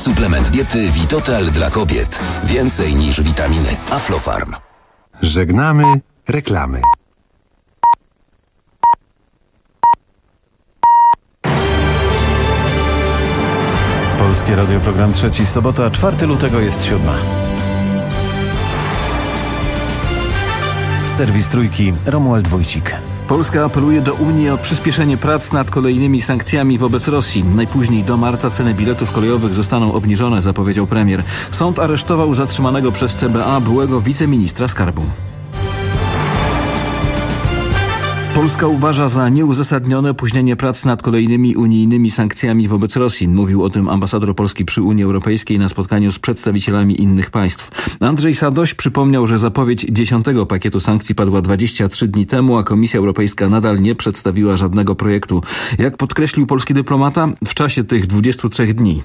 Suplement diety Vitotal dla kobiet. Więcej niż witaminy. Aflofarm. Żegnamy reklamy. Polskie Radio, program trzeci, sobota, 4 lutego jest 7. Serwis Trójki, Romuald Wójcik. Polska apeluje do Unii o przyspieszenie prac nad kolejnymi sankcjami wobec Rosji. Najpóźniej do marca ceny biletów kolejowych zostaną obniżone, zapowiedział premier. Sąd aresztował zatrzymanego przez CBA byłego wiceministra skarbu. Polska uważa za nieuzasadnione opóźnienie prac nad kolejnymi unijnymi sankcjami wobec Rosji. Mówił o tym ambasador Polski przy Unii Europejskiej na spotkaniu z przedstawicielami innych państw. Andrzej Sadoś przypomniał, że zapowiedź 10. pakietu sankcji padła 23 dni temu, a Komisja Europejska nadal nie przedstawiła żadnego projektu. Jak podkreślił polski dyplomata, w czasie tych 23 dni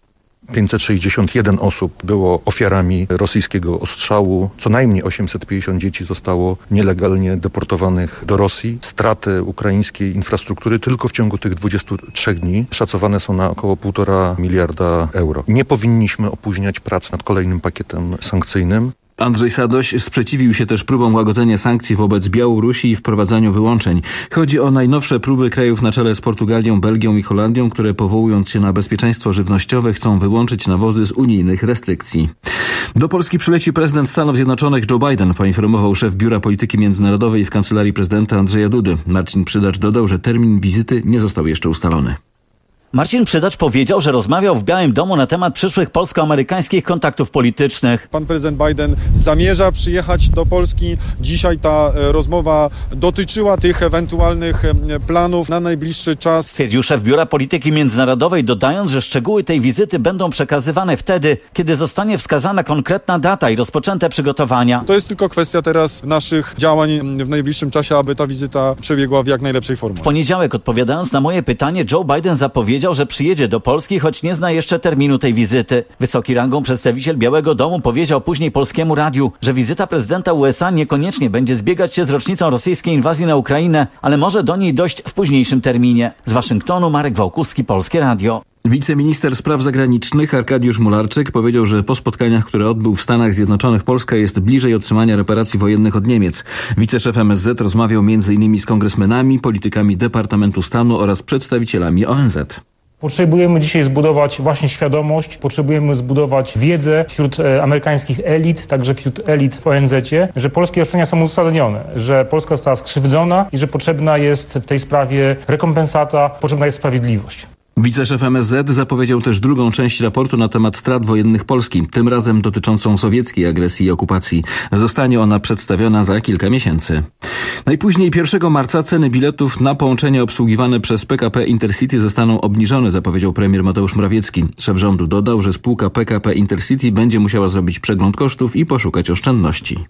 561 osób było ofiarami rosyjskiego ostrzału. Co najmniej 850 dzieci zostało nielegalnie deportowanych do Rosji. Straty ukraińskiej infrastruktury tylko w ciągu tych 23 dni szacowane są na około 1,5 miliarda euro. Nie powinniśmy opóźniać prac nad kolejnym pakietem sankcyjnym. Andrzej Sadoś sprzeciwił się też próbom łagodzenia sankcji wobec Białorusi i wprowadzaniu wyłączeń. Chodzi o najnowsze próby krajów na czele z Portugalią, Belgią i Holandią, które powołując się na bezpieczeństwo żywnościowe chcą wyłączyć nawozy z unijnych restrykcji. Do Polski przyleci prezydent Stanów Zjednoczonych Joe Biden, poinformował szef Biura Polityki Międzynarodowej w Kancelarii Prezydenta Andrzeja Dudy. Marcin Przydacz dodał, że termin wizyty nie został jeszcze ustalony. Marcin Przydacz powiedział, że rozmawiał w Białym Domu na temat przyszłych polsko-amerykańskich kontaktów politycznych. Pan prezydent Biden zamierza przyjechać do Polski. Dzisiaj ta rozmowa dotyczyła tych ewentualnych planów na najbliższy czas. Stwierdził szef Biura Polityki Międzynarodowej, dodając, że szczegóły tej wizyty będą przekazywane wtedy, kiedy zostanie wskazana konkretna data i rozpoczęte przygotowania. To jest tylko kwestia teraz naszych działań w najbliższym czasie, aby ta wizyta przebiegła w jak najlepszej formie. W poniedziałek, odpowiadając na moje pytanie, Joe Biden zapowiedział, że przyjedzie do Polski, choć nie zna jeszcze terminu tej wizyty. Wysoki rangą przedstawiciel Białego Domu powiedział później Polskiemu Radiu, że wizyta prezydenta USA niekoniecznie będzie zbiegać się z rocznicą rosyjskiej inwazji na Ukrainę, ale może do niej dojść w późniejszym terminie. Z Waszyngtonu Marek Wałkuski, Polskie Radio. Wiceminister spraw zagranicznych Arkadiusz Mularczyk powiedział, że po spotkaniach, które odbył w Stanach Zjednoczonych, Polska jest bliżej otrzymania reparacji wojennych od Niemiec. Wiceszef MSZ rozmawiał m.in. z kongresmenami, politykami Departamentu Stanu oraz przedstawicielami ONZ. Potrzebujemy dzisiaj zbudować właśnie świadomość, potrzebujemy zbudować wiedzę wśród amerykańskich elit, także wśród elit w ONZ-cie, że polskie roszczenia są uzasadnione, że Polska została skrzywdzona i że potrzebna jest w tej sprawie rekompensata, potrzebna jest sprawiedliwość. Wiceszef MSZ zapowiedział też drugą część raportu na temat strat wojennych Polski, tym razem dotyczącą sowieckiej agresji i okupacji. Zostanie ona przedstawiona za kilka miesięcy. Najpóźniej 1 marca ceny biletów na połączenia obsługiwane przez PKP Intercity zostaną obniżone, zapowiedział premier Mateusz Morawiecki. Szef rządu dodał, że spółka PKP Intercity będzie musiała zrobić przegląd kosztów i poszukać oszczędności.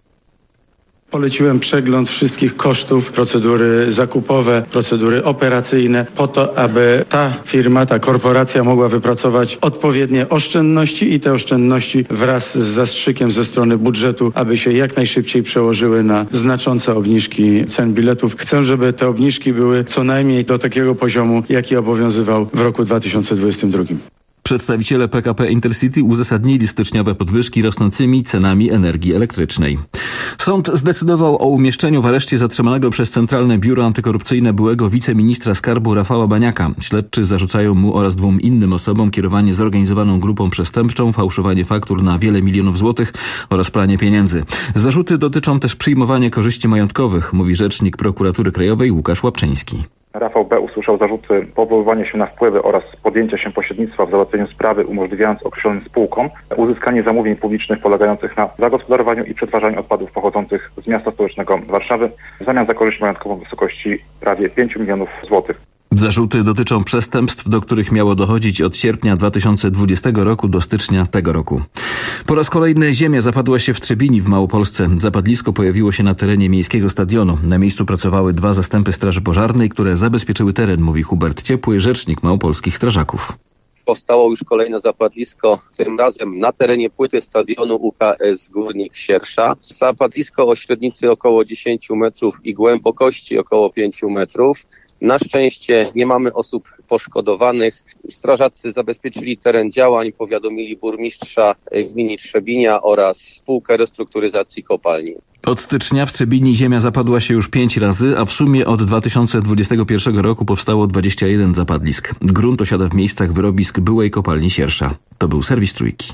Poleciłem przegląd wszystkich kosztów, procedury zakupowe, procedury operacyjne, po to, aby ta firma, ta korporacja mogła wypracować odpowiednie oszczędności i te oszczędności wraz z zastrzykiem ze strony budżetu, aby się jak najszybciej przełożyły na znaczące obniżki cen biletów. Chcę, żeby te obniżki były co najmniej do takiego poziomu, jaki obowiązywał w roku 2022. Przedstawiciele PKP Intercity uzasadnili styczniowe podwyżki rosnącymi cenami energii elektrycznej. Sąd zdecydował o umieszczeniu w areszcie zatrzymanego przez Centralne Biuro Antykorupcyjne byłego wiceministra skarbu Rafała Baniaka. Śledczy zarzucają mu oraz 2 innym osobom kierowanie zorganizowaną grupą przestępczą, fałszowanie faktur na wiele milionów złotych oraz pranie pieniędzy. Zarzuty dotyczą też przyjmowania korzyści majątkowych, mówi rzecznik Prokuratury Krajowej Łukasz Łapczyński. Rafał B. usłyszał zarzuty powoływania się na wpływy oraz podjęcia się pośrednictwa w załatwieniu sprawy, umożliwiając określonym spółkom uzyskanie zamówień publicznych polegających na zagospodarowaniu i przetwarzaniu odpadów pochodzących z miasta stołecznego Warszawy w zamian za korzyść majątkową w wysokości prawie 5 milionów złotych. Zarzuty dotyczą przestępstw, do których miało dochodzić od sierpnia 2020 roku do stycznia tego roku. Po raz kolejny ziemia zapadła się w Trzebini w Małopolsce. Zapadlisko pojawiło się na terenie miejskiego stadionu. Na miejscu pracowały 2 zastępy Straży Pożarnej, które zabezpieczyły teren, mówi Hubert Ciepły, rzecznik małopolskich strażaków. Powstało już kolejne zapadlisko, tym razem na terenie płyty stadionu UKS Górnik Siersza. Zapadlisko o średnicy około 10 metrów i głębokości około 5 metrów. Na szczęście nie mamy osób poszkodowanych. Strażacy zabezpieczyli teren działań, powiadomili burmistrza gminy Trzebinia oraz spółkę restrukturyzacji kopalni. Od stycznia w Trzebini ziemia zapadła się już 5 razy, a w sumie od 2021 roku powstało 21 zapadlisk. Grunt osiada w miejscach wyrobisk byłej kopalni Siersza. To był serwis Trójki.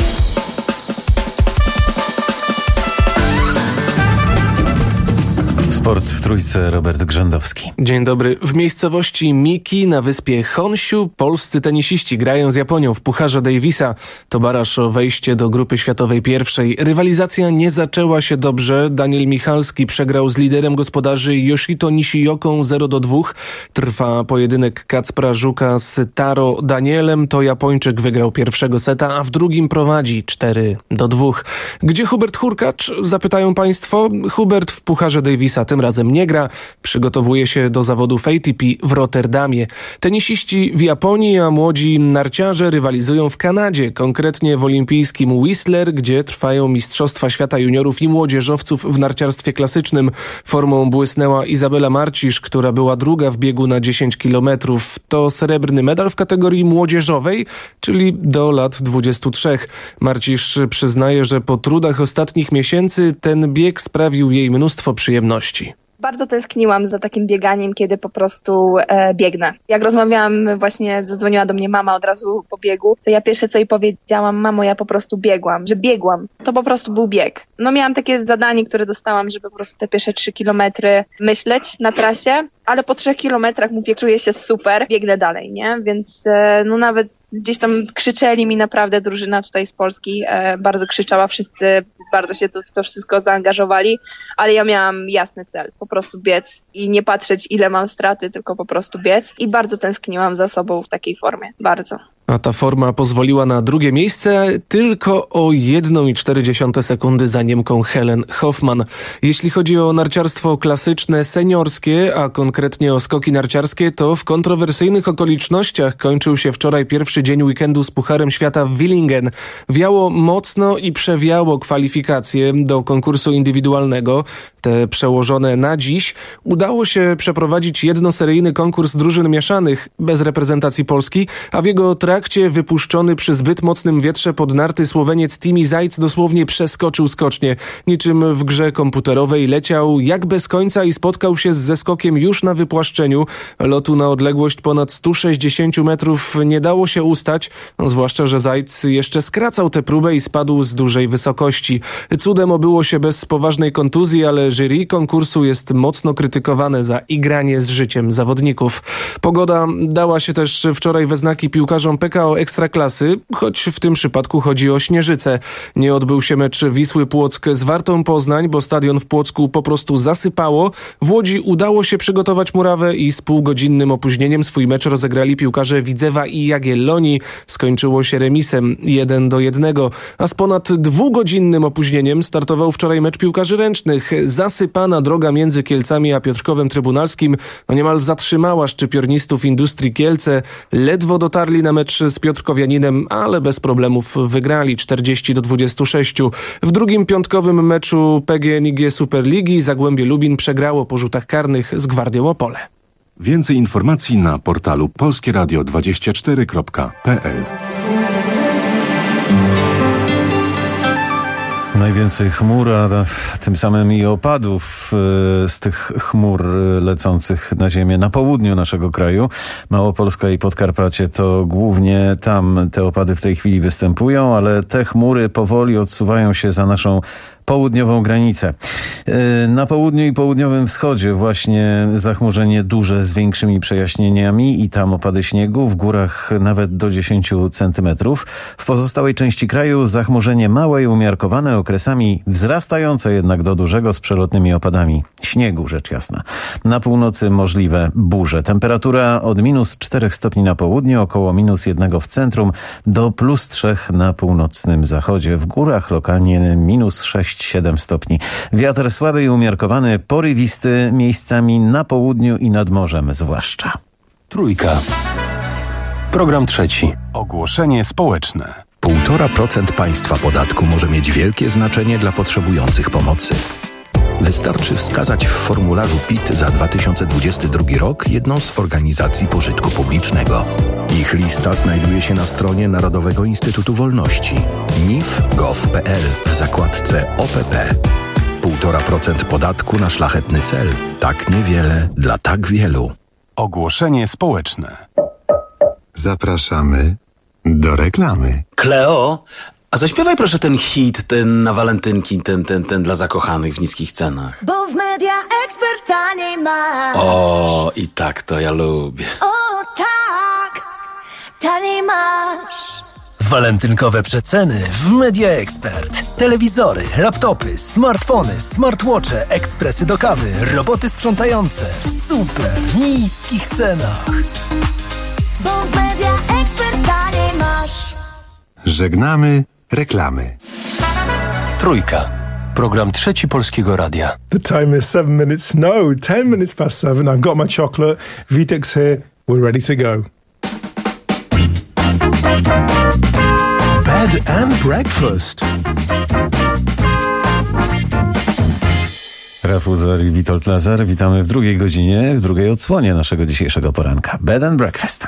Sport w Trójce, Robert Grzędowski. Dzień dobry. W miejscowości Miki na wyspie Honshu polscy tenisiści grają z Japonią w Pucharze Davisa. To baraż o wejście do grupy światowej pierwszej. Rywalizacja nie zaczęła się dobrze. Daniel Michalski przegrał z liderem gospodarzy Yoshito Nishioką 0-2. Trwa pojedynek Kacpra Żuka z Taro Danielem. To Japończyk wygrał pierwszego seta, a w drugim prowadzi 4-2. Gdzie Hubert Hurkacz? Zapytają państwo. Hubert w Pucharze Davisa tym razem nie gra. Przygotowuje się do zawodów ATP w Rotterdamie. Tenisiści w Japonii, a młodzi narciarze rywalizują w Kanadzie, konkretnie w olimpijskim Whistler, gdzie trwają Mistrzostwa Świata Juniorów i Młodzieżowców w narciarstwie klasycznym. Formą błysnęła Izabela Marcisz, która była druga w biegu na 10 kilometrów. To srebrny medal w kategorii młodzieżowej, czyli do lat 23. Marcisz przyznaje, że po trudach ostatnich miesięcy ten bieg sprawił jej mnóstwo przyjemności. Bardzo tęskniłam za takim bieganiem, kiedy po prostu biegnę. Jak rozmawiałam, właśnie zadzwoniła do mnie mama od razu po biegu, to ja pierwsze co jej powiedziałam: mamo, ja po prostu biegłam, że biegłam. To po prostu był bieg. No miałam takie zadanie, które dostałam, żeby po prostu te pierwsze 3 kilometry myśleć na trasie, ale po 3 kilometrach mówię, czuję się super, biegnę dalej, nie? Więc no nawet gdzieś tam krzyczeli mi naprawdę, drużyna tutaj z Polski bardzo krzyczała, wszyscy bardzo się w to wszystko zaangażowali, ale ja miałam jasny cel, po prostu biec i nie patrzeć ile mam straty, tylko po prostu biec i bardzo tęskniłam za sobą w takiej formie, bardzo. A ta forma pozwoliła na drugie miejsce tylko o 1,4 sekundy za Niemką Helen Hoffman. Jeśli chodzi o narciarstwo klasyczne seniorskie, a konkretnie o skoki narciarskie, to w kontrowersyjnych okolicznościach kończył się wczoraj pierwszy dzień weekendu z Pucharem Świata w Willingen. Wiało mocno i przewiało kwalifikacje do konkursu indywidualnego. Te przełożone na dziś. Udało się przeprowadzić jednoseryjny konkurs drużyn mieszanych bez reprezentacji Polski, a w jego trakcie wypuszczony przy zbyt mocnym wietrze pod narty Słoweniec Timi Zajc dosłownie przeskoczył skocznie. Niczym w grze komputerowej leciał jak bez końca i spotkał się z zeskokiem już na wypłaszczeniu. Lotu na odległość ponad 160 metrów nie dało się ustać, zwłaszcza że Zajc jeszcze skracał tę próbę i spadł z dużej wysokości. Cudem obyło się bez poważnej kontuzji, ale jury konkursu jest mocno krytykowane za igranie z życiem zawodników. Pogoda dała się też wczoraj we znaki piłkarzom PKO Ekstraklasy, choć w tym przypadku chodzi o Śnieżycę. Nie odbył się mecz Wisły Płock z Wartą Poznań, bo stadion w Płocku po prostu zasypało. W Łodzi udało się przygotować murawę i z półgodzinnym opóźnieniem swój mecz rozegrali piłkarze Widzewa i Jagiellonii. Skończyło się remisem 1-1, a z ponad 2-godzinnym opóźnieniem startował wczoraj mecz piłkarzy ręcznych. Zasypana droga między Kielcami a Piotrkowem Trybunalskim niemal zatrzymała szczypiornistów Industrii Kielce. Ledwo dotarli na mecz z Piotrkowianinem, ale bez problemów wygrali 40-26. W drugim piątkowym meczu PGNiG Superligi Zagłębie Lubin przegrało po rzutach karnych z Gwardią Opole. Więcej informacji na portalu polskieradio24.pl. Najwięcej chmur, a tym samym i opadów z tych chmur lecących na ziemię na południu naszego kraju. Małopolska i Podkarpacie to głównie tam te opady w tej chwili występują, ale te chmury powoli odsuwają się za naszą południową granicę. Na południu i południowym wschodzie właśnie zachmurzenie duże z większymi przejaśnieniami i tam opady śniegu, w górach nawet do 10 centymetrów. W pozostałej części kraju zachmurzenie małe i umiarkowane, okresami wzrastające jednak do dużego z przelotnymi opadami śniegu, rzecz jasna. Na północy możliwe burze. Temperatura od -4 stopni na południu, około -1 w centrum, do +3 na północnym zachodzie. W górach lokalnie -6-7 stopni. Wiatr słaby i umiarkowany, porywisty, miejscami na południu i nad morzem zwłaszcza. Trójka. Program trzeci. Ogłoszenie społeczne. 1,5% państwa podatku może mieć wielkie znaczenie dla potrzebujących pomocy. Wystarczy wskazać w formularzu PIT za 2022 rok jedną z organizacji pożytku publicznego. Ich lista znajduje się na stronie Narodowego Instytutu Wolności mif.gov.pl w zakładce OPP. 1,5% podatku na szlachetny cel. Tak niewiele dla tak wielu. Ogłoszenie społeczne. Zapraszamy do reklamy. Kleo, a zaśpiewaj proszę ten hit, ten na walentynki, ten dla zakochanych w niskich cenach. Bo w Media Expert taniej masz. O, i tak to ja lubię. O tak, taniej masz. Walentynkowe przeceny w Media Expert. Telewizory, laptopy, smartfony, smartwatche, ekspresy do kawy, roboty sprzątające w super niskich cenach. Bo w Media Expert taniej masz. Żegnamy reklamy. Trójka. Program Trzeci Polskiego Radia. The time is 7 minutes. No, 10 minutes past 7. I've got my chocolate. Vitek's here. We're ready to go. Bed and breakfast. Rafał Zwer i Witold Lazar. Witamy w drugiej godzinie, w drugiej odsłonie naszego dzisiejszego poranka. Bed and breakfast.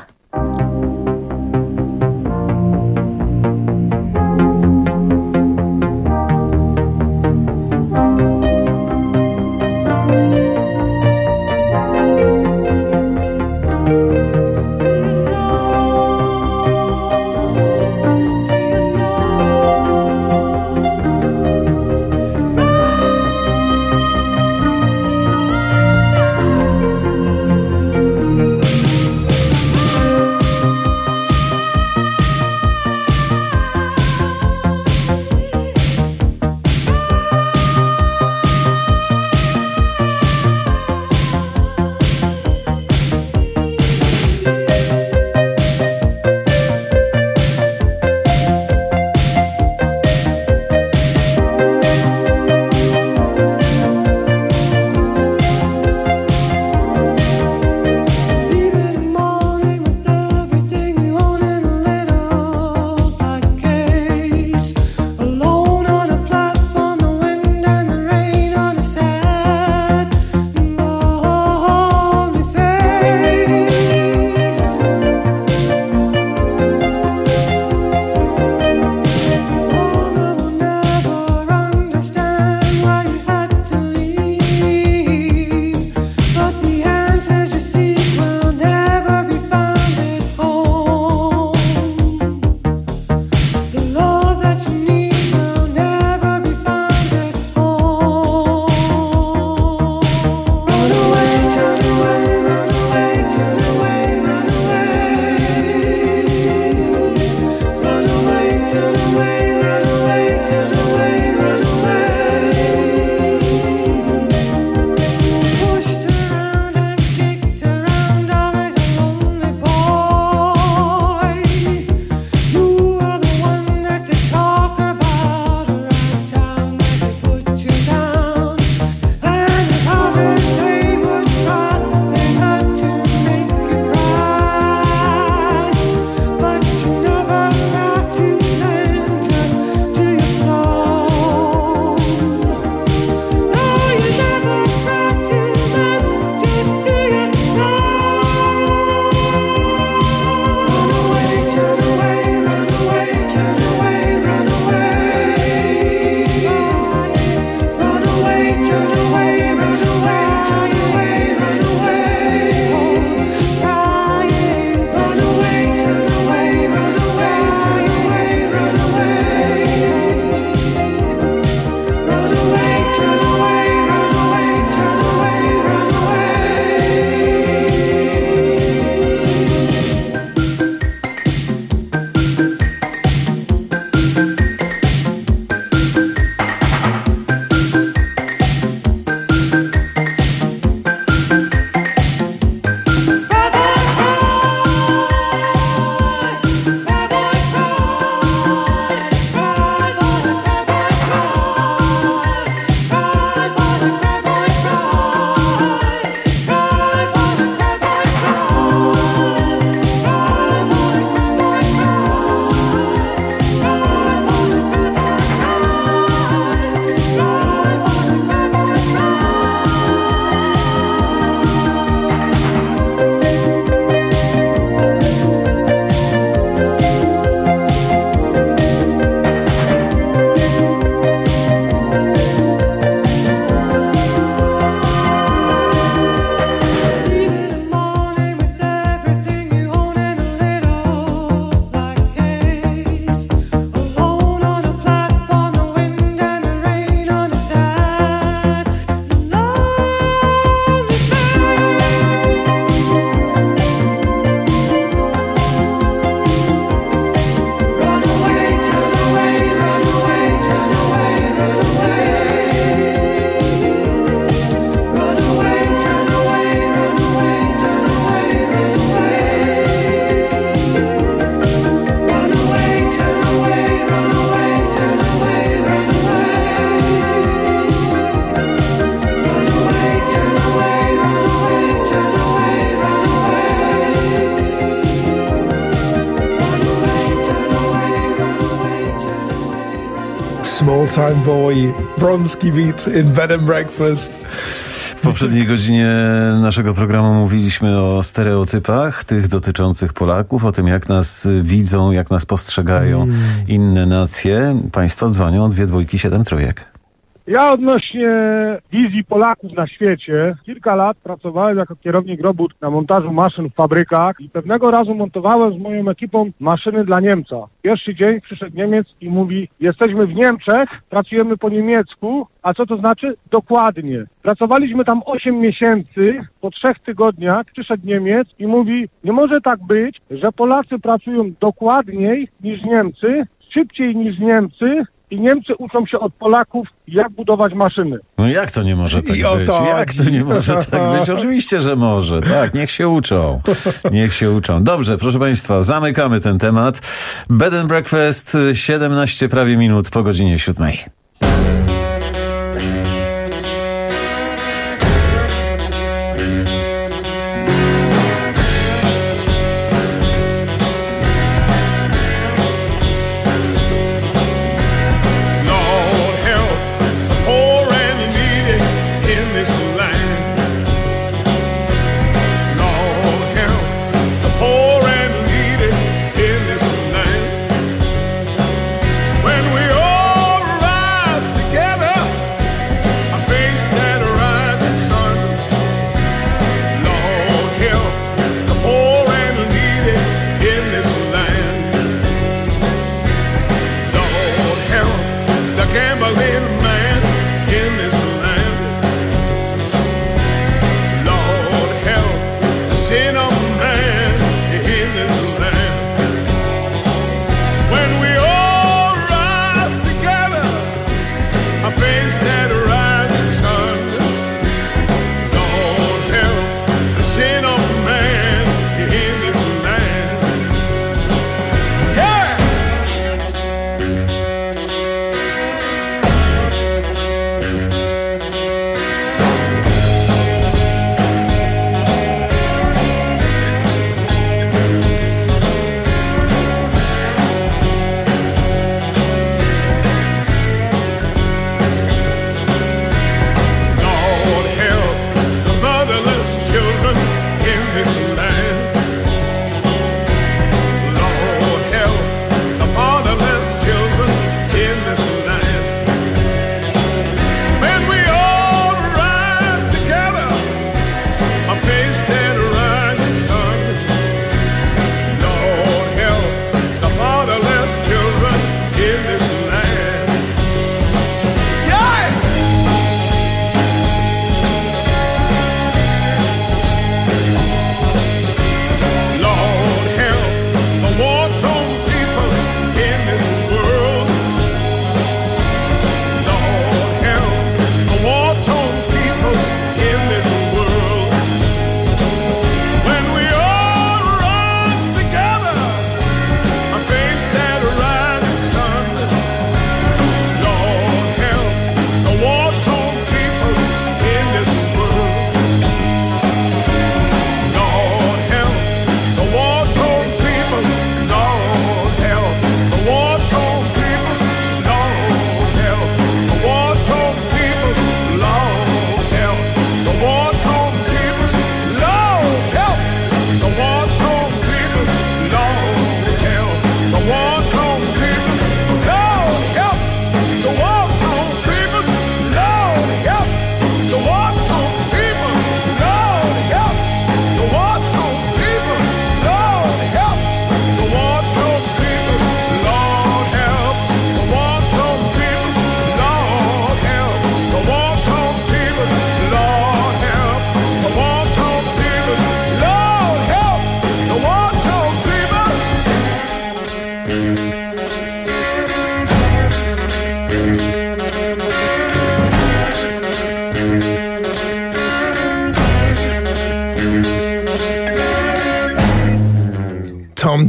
small time boy, Bronski beat in bed and breakfast. W poprzedniej godzinie naszego programu mówiliśmy o stereotypach, tych dotyczących Polaków, o tym, jak nas widzą, jak nas postrzegają inne nacje. Państwo dzwonią 2273. Ja odnośnie wizji Polaków na świecie, kilka lat pracowałem jako kierownik robót na montażu maszyn w fabrykach i pewnego razu montowałem z moją ekipą maszyny dla Niemca. Pierwszy dzień przyszedł Niemiec i mówi: jesteśmy w Niemczech, pracujemy po niemiecku, a co to znaczy? Dokładnie. Pracowaliśmy tam 8 miesięcy, po 3 tygodniach przyszedł Niemiec i mówi: nie może tak być, że Polacy pracują dokładniej niż Niemcy, szybciej niż Niemcy, i Niemcy uczą się od Polaków, jak budować maszyny. No jak to nie może tak być? Jak to nie może tak być? Oczywiście, że może. Tak, niech się uczą. Niech się uczą. Dobrze, proszę Państwa, zamykamy ten temat. Bed and Breakfast, 17 prawie minut po godzinie 7. When we all rise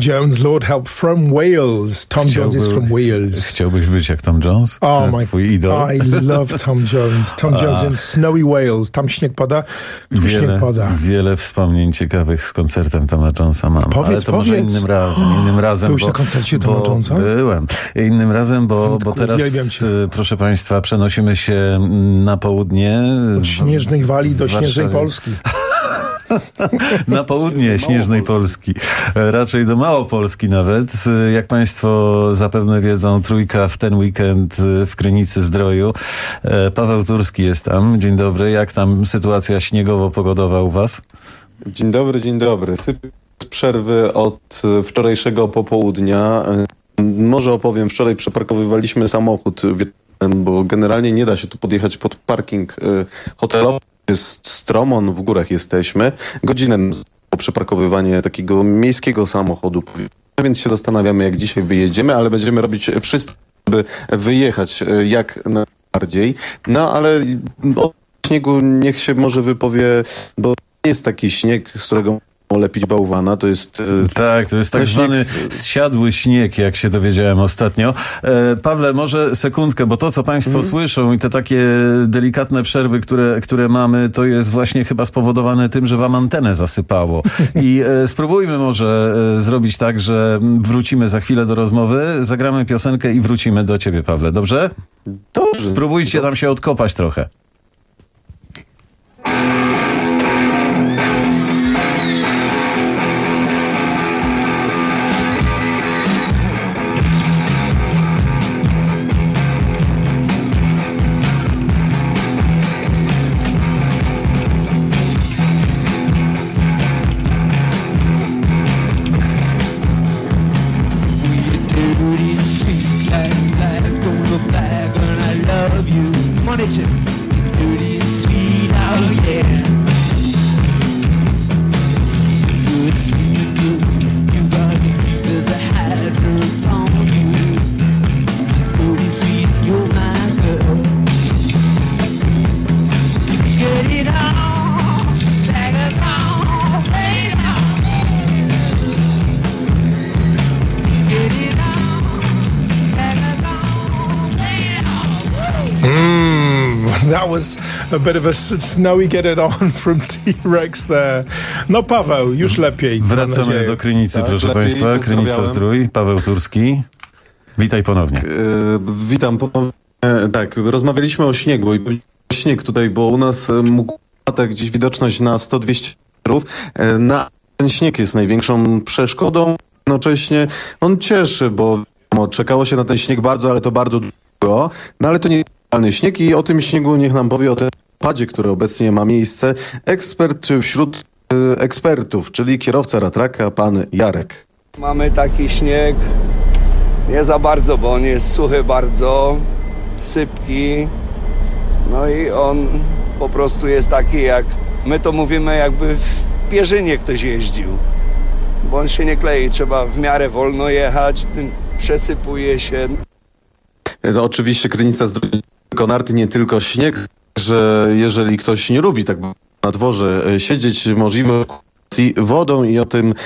Jones, Lord help, from Wales. Tom Jones is from Wales. Chciałbyś być jak Tom Jones? Oh my, twój idol? I love Tom Jones. Tom Jones in snowy Wales. Tam śnieg pada, tu śnieg pada. Wiele wspomnień ciekawych z koncertem Toma Jonesa mam. Ale to może innym razem. Byłeś na koncercie Toma Jonesa? Byłem. Innym razem, bo teraz, proszę Państwa, przenosimy się na południe. Od śnieżnej Walii do śnieżnej Polski. Na południe śnieżnej Polski, raczej do Małopolski nawet. Jak Państwo zapewne wiedzą, Trójka w ten weekend w Krynicy-Zdroju. Paweł Turski jest tam. Dzień dobry. Jak tam sytuacja śniegowo-pogodowa u Was? Dzień dobry. Z przerwy od wczorajszego popołudnia. Może opowiem, wczoraj przeparkowywaliśmy samochód, bo generalnie nie da się tu podjechać pod parking hotelowy. Jest stromon, w górach jesteśmy. Godzinę po przeparkowywanie takiego miejskiego samochodu. Więc się zastanawiamy, jak dzisiaj wyjedziemy, ale będziemy robić wszystko, by wyjechać jak najbardziej. No ale o śniegu niech się może wypowie, bo nie jest taki śnieg, z którego lepić bałwana, to jest... Tak, to jest tak zwany zsiadły śnieg, jak się dowiedziałem ostatnio. Pawle, może sekundkę, bo to, co Państwo słyszą i te takie delikatne przerwy, które mamy, to jest właśnie chyba spowodowane tym, że Wam antenę zasypało. I spróbujmy może zrobić tak, że wrócimy za chwilę do rozmowy, zagramy piosenkę i wrócimy do Ciebie, Pawle. Dobrze? Dobrze. Spróbujcie tam się odkopać trochę. That was a bit of a snowy get it on from T-Rex there. No Paweł, już lepiej. Wracamy do Krynicy, tak, proszę Państwa. Krynica-Zdrój, Paweł Turski. Witaj ponownie. Witam ponownie. Tak, rozmawialiśmy o śniegu i śnieg tutaj, bo u nas mógł tak gdzieś widoczność na 100-200 metrów. Ten śnieg jest największą przeszkodą. Jednocześnie on cieszy, bo czekało się na ten śnieg bardzo, ale to bardzo długo. No ale to nie śnieg i o tym śniegu niech nam powie, o tym padzie, który obecnie ma miejsce, ekspert wśród ekspertów, czyli kierowca ratraka, pan Jarek. Mamy taki śnieg, nie za bardzo, bo on jest suchy bardzo, sypki, no i on po prostu jest taki, jak my to mówimy, jakby w pierzynie ktoś jeździł, bo on się nie klei, trzeba w miarę wolno jechać, przesypuje się. No, oczywiście Krynica-Zdrój tylko narty, nie tylko śnieg, że jeżeli ktoś nie lubi tak na dworze siedzieć, możliwe wodą i o tym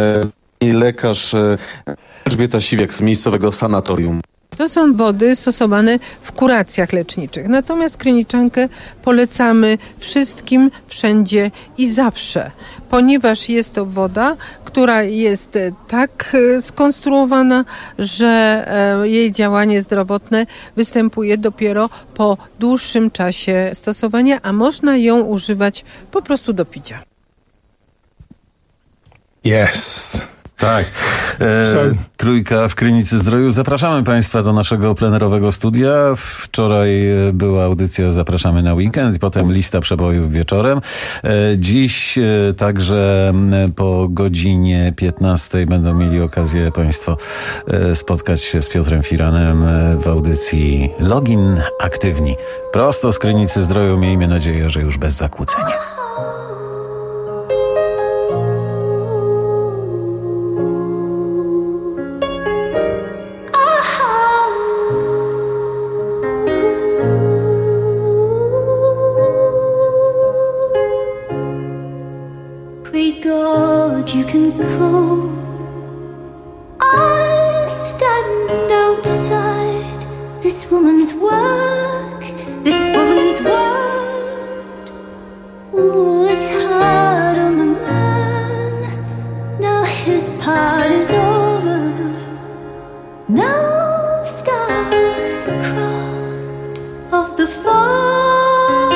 lekarz Elżbieta Siwiak z miejscowego sanatorium. To są wody stosowane w kuracjach leczniczych. Natomiast kryniczankę polecamy wszystkim, wszędzie i zawsze, ponieważ jest to woda, która jest tak skonstruowana, że jej działanie zdrowotne występuje dopiero po dłuższym czasie stosowania, a można ją używać po prostu do picia. Yes. Tak. Trójka w Krynicy-Zdroju. Zapraszamy Państwa do naszego plenerowego studia. Wczoraj była audycja Zapraszamy na weekend i potem lista przebojów wieczorem. Dziś także po godzinie 15 będą mieli okazję Państwo spotkać się z Piotrem Firanem w audycji Login Aktywni. Prosto z Krynicy-Zdroju. Miejmy nadzieję, że już bez zakłóceń. You can go the crown of the fall.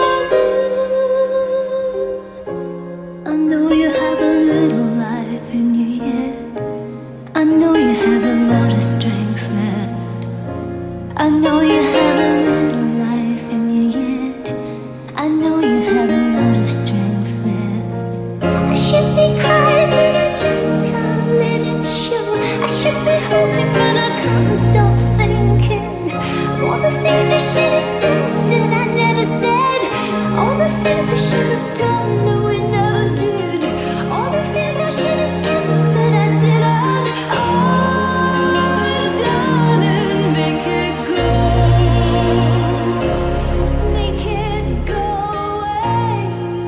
I know you have a little life in you yet. I know you have a lot of strength left. I know you have a little life in you yet. I know you have a lot of strength left. I should be crying, but I just can't let it show. I should be hoping, but I can't stop thinking. All the things I should have said that I never said. All the things we should have done that we never did. All the things I should have given that I didn't. Oh, darling, make it go. Make it go away.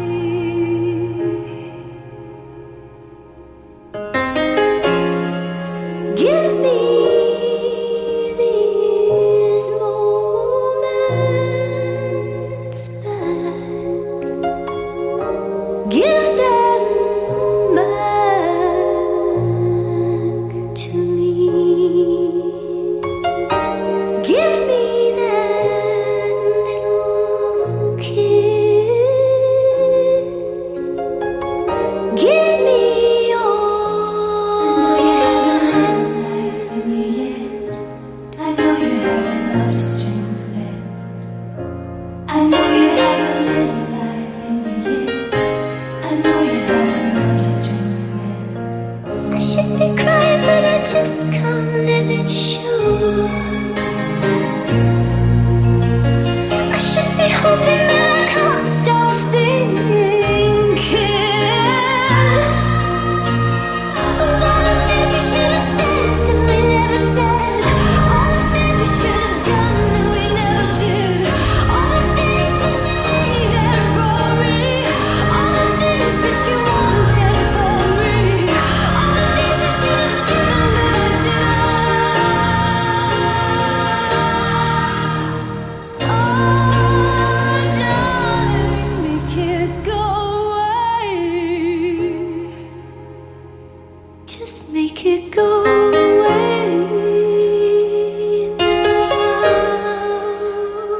Give me these moments back. Give them back to me. Give me that little kiss. Give me all. I know you have a lot of strength left. I know you have a little life in you yet. I know you have a lot of strength left. I should be crying, but I just can't let it show. I should be hoping, but I can't stop thinking. All the things we should have said that we never said. All the things we should have done that we never did. All the things that you needed for me. All the things that you wanted for me. All the things I should have given that I didn't. Oh, darling, make it go away. Just make it go away now.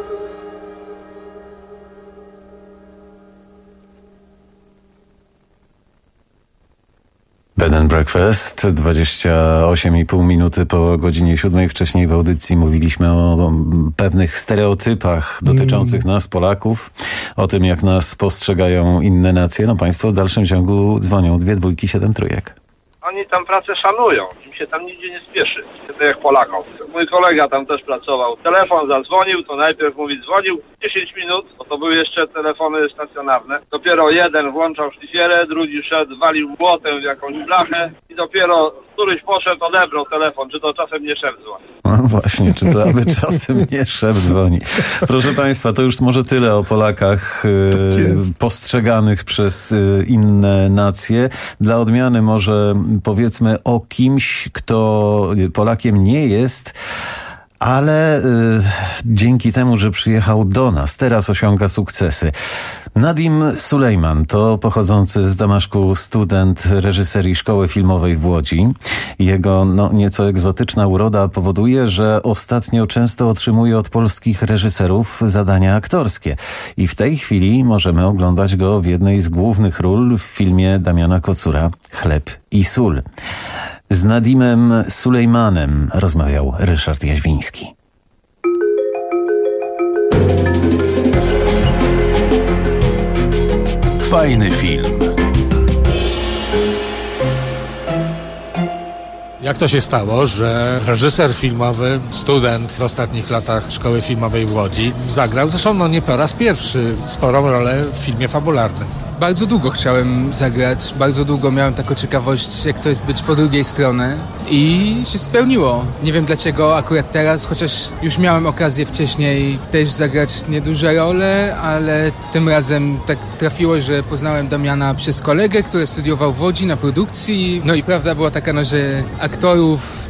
Bed and Breakfast, 28,5 minuty po godzinie 7. Wcześniej w audycji mówiliśmy o pewnych stereotypach dotyczących nas, Polaków, o tym, jak nas postrzegają inne nacje. No państwo w dalszym ciągu dzwonią 2 2 7 3. Oni tam pracę szanują, im się tam nigdzie nie spieszy, tak jak Polakom. Mój kolega tam też pracował. Telefon zadzwonił, to najpierw mówi, dzwonił 10 minut, bo to były jeszcze telefony stacjonarne. Dopiero jeden włączał szlifierę, drugi szedł, walił młotem w jakąś blachę i dopiero któryś poszedł, odebrał telefon, czy to czasem nie szef dzwoni. No właśnie, czy to aby czasem nie szef dzwoni. Proszę państwa, to już może tyle o Polakach postrzeganych przez inne nacje. Dla odmiany może powiedzmy o kimś, kto Polakiem nie jest, ale dzięki temu, że przyjechał do nas, teraz osiąga sukcesy. Nadim Sulejman to pochodzący z Damaszku student reżyserii Szkoły Filmowej w Łodzi. Jego nieco egzotyczna uroda powoduje, że ostatnio często otrzymuje od polskich reżyserów zadania aktorskie. I w tej chwili możemy oglądać go w jednej z głównych ról w filmie Damiana Kocura Chleb i sól. Z Nadimem Sulejmanem rozmawiał Ryszard Jaźwiński. Fajny film. Jak to się stało, że reżyser filmowy, student w ostatnich latach Szkoły Filmowej w Łodzi zagrał, zresztą nie po raz pierwszy, sporą rolę w filmie fabularnym? Bardzo długo chciałem zagrać, bardzo długo miałem taką ciekawość, jak to jest być po drugiej stronie i się spełniło. Nie wiem dlaczego akurat teraz, chociaż już miałem okazję wcześniej też zagrać nieduże role, ale tym razem tak trafiło, że poznałem Damiana przez kolegę, który studiował w Łodzi na produkcji. No i prawda była taka, że aktorów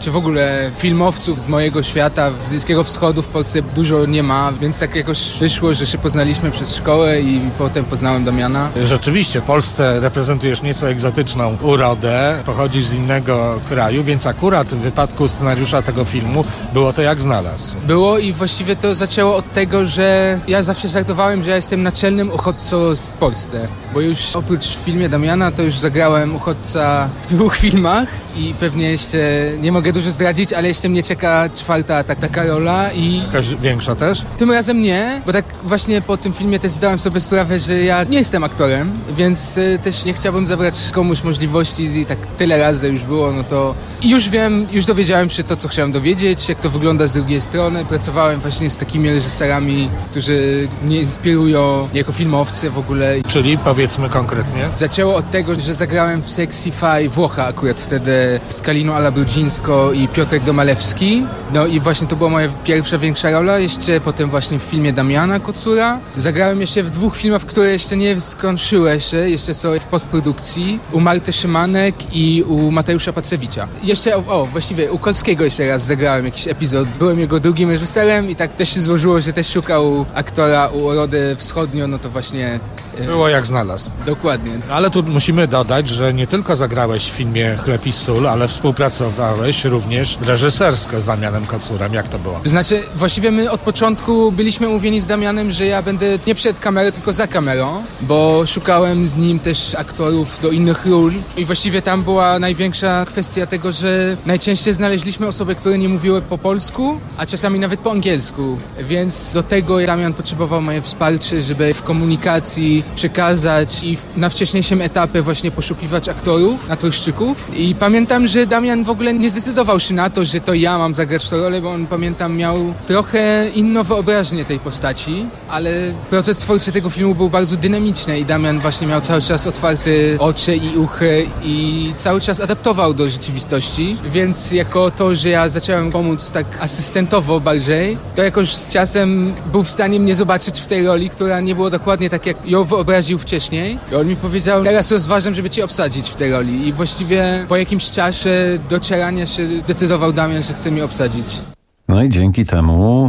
czy w ogóle filmowców z mojego świata, z Bliskiego Wschodu w Polsce dużo nie ma, więc tak jakoś wyszło, że się poznaliśmy przez szkołę i potem poznałem Damiana. Rzeczywiście, w Polsce reprezentujesz nieco egzotyczną urodę, pochodzisz z innego kraju, więc akurat w wypadku scenariusza tego filmu było to jak znalazł. Było i właściwie to zaczęło od tego, że ja zawsze żartowałem, że ja jestem naczelnym uchodźcą w Polsce, bo już oprócz w filmie Damiana to już zagrałem uchodźca w 2 filmach i pewnie jeszcze nie mogę dużo zdradzić, ale jeszcze mnie czeka 4. taka rola i... Jakaś większa też? Tym razem nie, bo tak właśnie po tym filmie też zdałem sobie sprawę, że ja nie jestem aktorem, więc też nie chciałbym zabrać komuś możliwości i tak tyle razy już było, no to... I już wiem, już dowiedziałem się to, co chciałem dowiedzieć, jak to wygląda z drugiej strony. Pracowałem właśnie z takimi reżyserami, którzy mnie inspirują jako filmowcy w ogóle. Czyli powiedzmy konkretnie? Zaczęło od tego, że zagrałem w Sexify Włocha akurat wtedy z Kaliną Alabrudzińską i Piotrek Domalewski. No i właśnie to była moja pierwsza większa rola. Jeszcze potem właśnie w filmie Damiana Kocura. Zagrałem jeszcze w 2 filmach, które jeszcze nie skończyły się, jeszcze są w postprodukcji. U Marty Szymanek i u Mateusza Pacewicza. Jeszcze, właściwie u Kolskiego jeszcze raz zagrałem jakiś epizod. Byłem jego drugim reżyserem i tak też się złożyło, że też szukał aktora u Urody Wschodnio, no to właśnie... Było jak znalazł. Dokładnie. Ale tu musimy dodać, że nie tylko zagrałeś w filmie Chleb i sól, ale współpracowałeś również reżysersko z Damianem Kocurem. Jak to było? To znaczy, właściwie my od początku byliśmy umówieni z Damianem, że ja będę nie przed kamerą, tylko za kamerą, bo szukałem z nim też aktorów do innych ról i właściwie tam była największa kwestia tego, że najczęściej znaleźliśmy osoby, które nie mówiły po polsku, a czasami nawet po angielsku, więc do tego Damian potrzebował moje wsparcie, żeby w komunikacji przekazać i na wcześniejszym etapie właśnie poszukiwać aktorów, naturszczyków. I pamiętam, że Damian w ogóle nie zdecydował się na to, że to ja mam zagrać tę rolę, bo on, pamiętam, miał trochę inną wyobraźnię tej postaci, ale proces twórczy tego filmu był bardzo dynamiczny i Damian właśnie miał cały czas otwarte oczy i uchy i cały czas adaptował do rzeczywistości, więc jako to, że ja zacząłem pomóc tak asystentowo bardziej, to jakoś z czasem był w stanie mnie zobaczyć w tej roli, która nie była dokładnie tak, jak ją wyobraził wcześniej. I on mi powiedział, teraz rozważam, żeby cię obsadzić w tej roli. I właściwie po jakimś czasie docierania się zdecydował Damian, że chce mnie obsadzić. No i dzięki temu,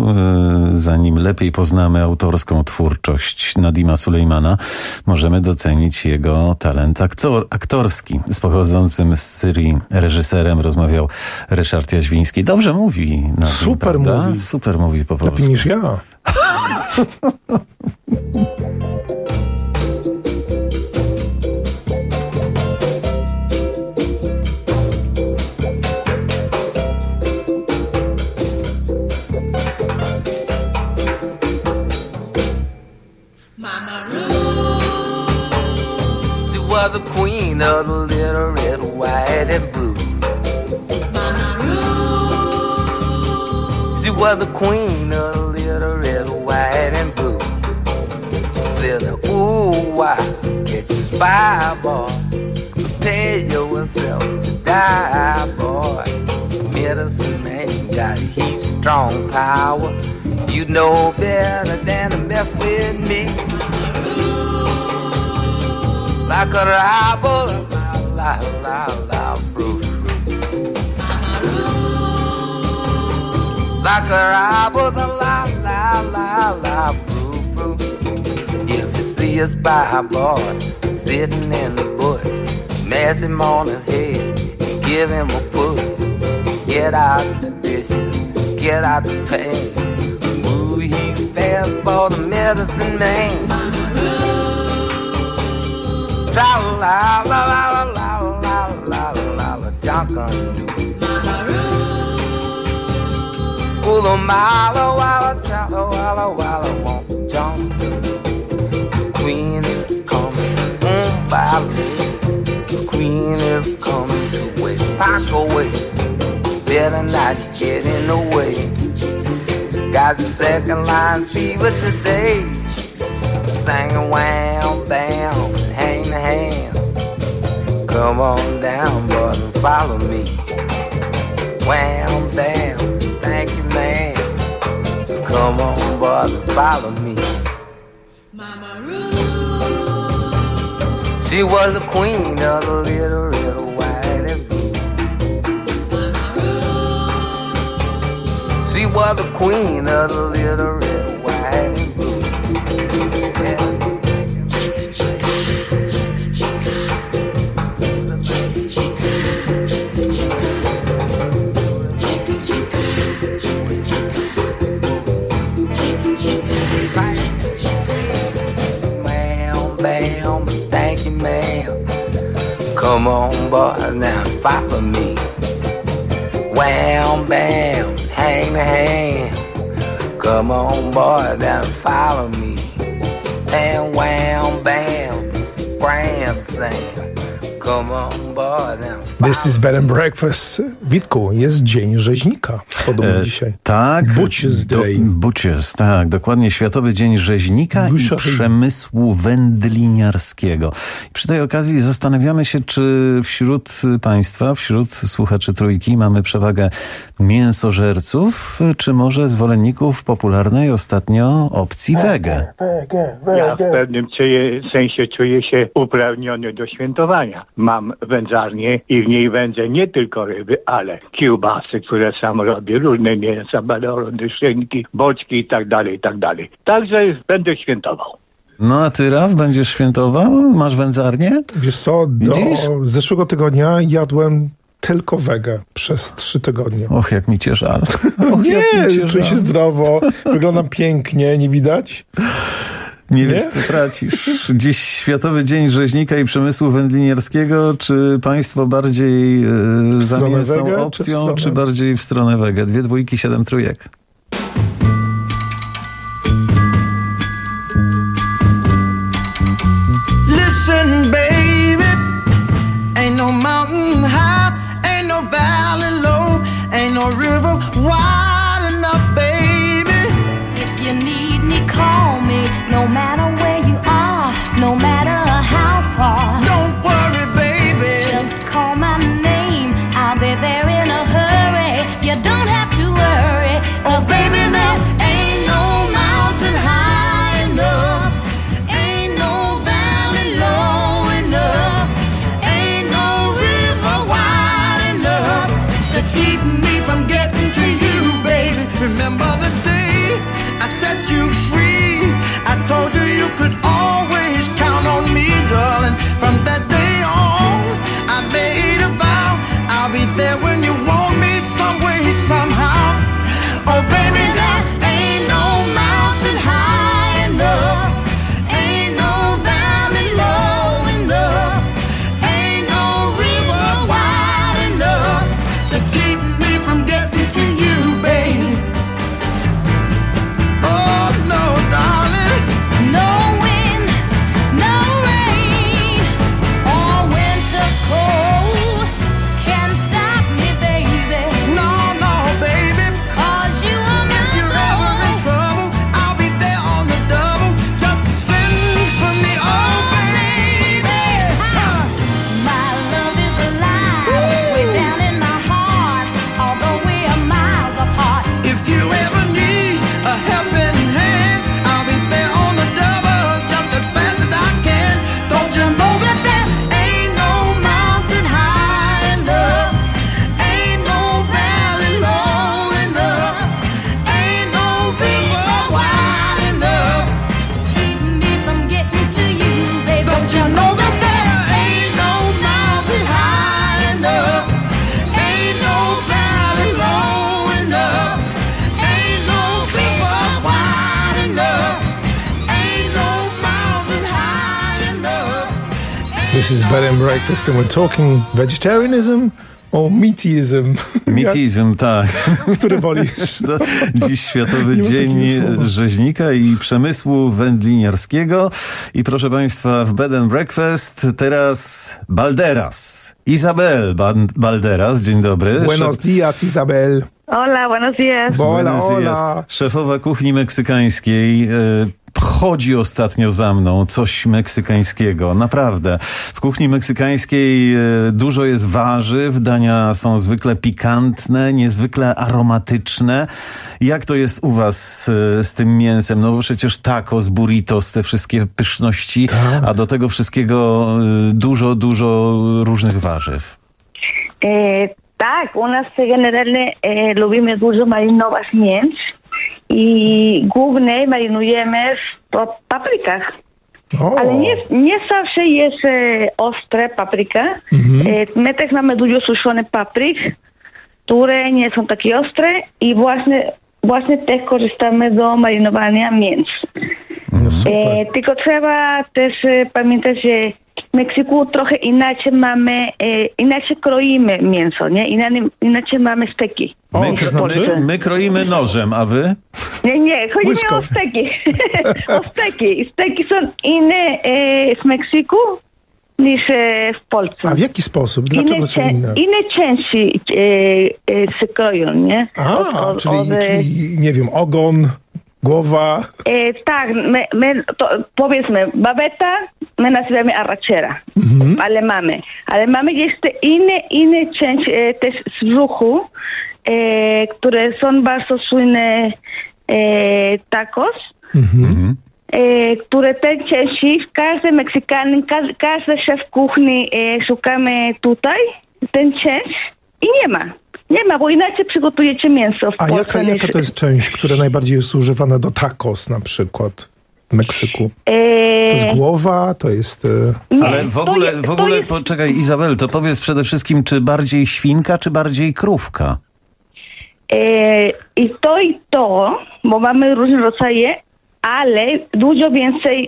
zanim lepiej poznamy autorską twórczość Nadima Sulejmana, możemy docenić jego talent aktorski. Z pochodzącym z Syrii reżyserem rozmawiał Ryszard Jaźwiński. Dobrze mówi Nadim, super prawda? Mówi. Super mówi po polsku. Lepiej niż ja. The queen of the little red, white, and blue. Mama Ruth. She was the queen of the little red, white, and blue. Said, ooh, why can't you spy, boy? Prepare yourself to die, boy. Medicine man got heap strong power. You know better than to mess with me. Like a rival, la fruit. Like a rival, la fruit. If you see a spy boy sitting in the bush, mess him on his head, give him a push. Get out the dishes, get out the pain. Ooh, he's fast for the medicine man. La la la la la la la la la Junkin' Ooh, mala walla chala walla walla won't jump. Queen is coming, valley. The queen is coming to waste. Pack away, better not get in the way. Got the second line fever today. Singing wham bam. Hang the hand, come on down, brother, and follow me. Wham, bam, thank you, man. Come on, brother, follow me. Mama Ruth. She was the queen of the little red, white, and blue. Mama Ruth. was the queen of the little red, white, and blue. Ma'am, bam, thank you, ma'am. Come on, boy, now follow me. Wham, bam, hang the hand. Come on, boy, now follow me. And wham, bam, scram, Sam. Come on, boy, now. This is Bed and Breakfast. Witku, jest Dzień Rzeźnika. Podobno dzisiaj. Tak. Butcher's Day. Butcher's, tak. Dokładnie. Światowy Dzień Rzeźnika i Przemysłu Wędliniarskiego. Przy tej okazji zastanawiamy się, czy wśród państwa, wśród słuchaczy Trójki mamy przewagę mięsożerców, czy może zwolenników popularnej ostatnio opcji wege. Ja w pewnym sensie czuję się uprawniony do świętowania. Mam wędzarnię i w niej wędzę nie tylko ryby, ale kiełbasy, które sam robię, różne mięsa, badolony, szynki, boczki i tak dalej, i tak dalej. Także będę świętował. No a ty, Raf, będziesz świętował? Masz wędzarnię? Wiesz co, do zeszłego tygodnia jadłem tylko wege przez 3 tygodnie. Och, jak mi cię żal. Nie, czuję się zdrowo, wyglądam pięknie, nie widać? Nie wiesz, co tracisz. Dziś Światowy Dzień Rzeźnika i Przemysłu Wędliniarskiego. Czy państwo bardziej za mięsną opcją, czy bardziej w stronę wege? 2 dwójki, 7 trójek. Listen, baby, ain't no mountain high, ain't no valley low, ain't no river wide enough, baby. If you need me, call me, no matter where you are, no matter how far. Don't worry, baby, just call my name, I'll be there in a hurry. You don't have to worry, 'cause baby, there ain't no mountain high enough, ain't no valley low enough, ain't no river wide enough to keep me from getting to you, baby. Remember the day I set you free, I told you you could always count on me, darling. From that day on, I made a vow, I'll be there when you want me, some way, somehow. Oh, baby, there ain't no mountain high enough, ain't no valley low enough, ain't no river wide enough to keep me from getting to you, baby. Oh, no, darling. No wind, no rain, or winter's cold can stop me, baby. No, no, baby. 'Cause you are my If you're ever in trouble, I'll be there on the double. Just send for me, oh, baby. My love is alive, way down in my heart, although we are miles apart. If you ever need a helping hand, I'll be there on the double, just as fast as I can. Don't you know that there ain't no mountain high enough, ain't no valley low enough, ain't no river wide enough to keep me from getting to you, baby. Don't you know that there ain't no mountain high enough, ain't no valley low enough, ain't no river wide enough, ain't no mountain high enough. This is Bed and Breakfast and we're talking vegetarianism or meatyism. Meatyizm, tak. Który wolisz? Dziś Światowy Dzień Rzeźnika i Przemysłu Wędliniarskiego. I proszę państwa, w Bed and Breakfast teraz Balderas. Izabel Balderas, dzień dobry. Buenos dias, Izabel. Hola, buenos días. Hola, hola. Szefowa kuchni meksykańskiej. Chodzi ostatnio za mną coś meksykańskiego, naprawdę. W kuchni meksykańskiej dużo jest warzyw, dania są zwykle pikantne, niezwykle aromatyczne. Jak to jest u was z tym mięsem? No bo przecież tacos, burritos, te wszystkie pyszności, a do tego wszystkiego dużo różnych warzyw. Tak, u nas generalnie lubimy dużo marynować mięs i głównie marynujemy w paprykach. Ale nie zawsze jest ostre papryka. My też mamy dużo suszonych papryk, które nie są takie ostre i właśnie też korzystamy do marynowania mięs. Tylko trzeba też pamiętać, że w Meksyku trochę inaczej kroimy mięso, nie? Inaczej mamy steki. My kroimy nożem, a wy? Nie, chodzi mi o steki. O steki. Steki są inne w Meksyku niż w Polsce. A w jaki sposób? Dlaczego są inne? Inne części się kroją, nie? Czyli nie wiem, ogon, głowa. Tak, powiedzmy, babeta my nazywamy arrachera, ale mamy jeszcze inne części też z brzuchu, które są bardzo słynne tacos, które te części, każdy Meksykanin, każdy szef kuchni szukamy tutaj, ten część i nie ma, bo inaczej przygotujecie mięso w Polsce. A jaka to jest część, która najbardziej jest używana do tacos na przykład w Meksyku? To jest głowa, to jest... Ale w ogóle poczekaj, Izabel, to powiedz przede wszystkim, czy bardziej świnka, czy bardziej krówka? I to, bo mamy różne rodzaje, ale dużo więcej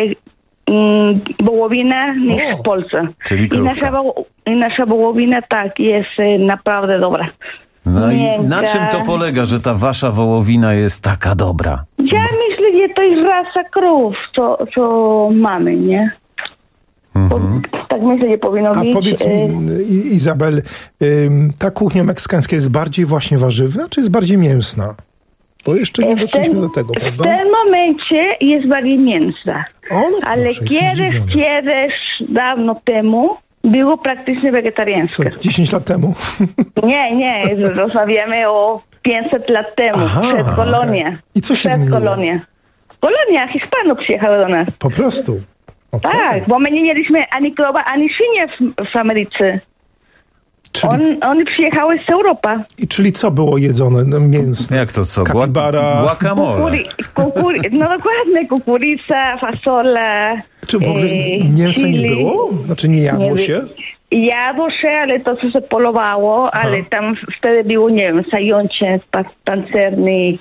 wołowina niż w Polsce. Czyli krówka. I nasza wołowina tak jest naprawdę dobra. No i na czym to polega, że ta wasza wołowina jest taka dobra? Ja myślę, że to jest rasa krów, co mamy, nie? Tak myślę, że powinno być. A powiedz mi, Izabel, ta kuchnia meksykańska jest bardziej właśnie warzywna, czy jest bardziej mięsna? Bo jeszcze nie doszliśmy do tego, prawda? W tym momencie jest bardziej mięsna. Ale kiedyś, dawno temu, było praktycznie wegetariańskie. Co, 10 lat temu? Nie, rozmawiamy o 500 lat temu, przed kolonią. Okay. I co się zmieniło? Kolonia Hiszpanów przyjechały do nas. Po prostu? Okay. Tak, bo my nie mieliśmy ani krowa, ani świnie w Ameryce. Oni przyjechały z Europy. I czyli co było jedzone? Mięsne? Jak to co? Capybara? Guacamole. No dokładnie, kukurydza, fasola. Czy w ogóle mięsa nie było? Znaczy nie jadło się? Jadło się, ale to co się polowało, ale tam wtedy było, nie wiem, zajączek, pancernik,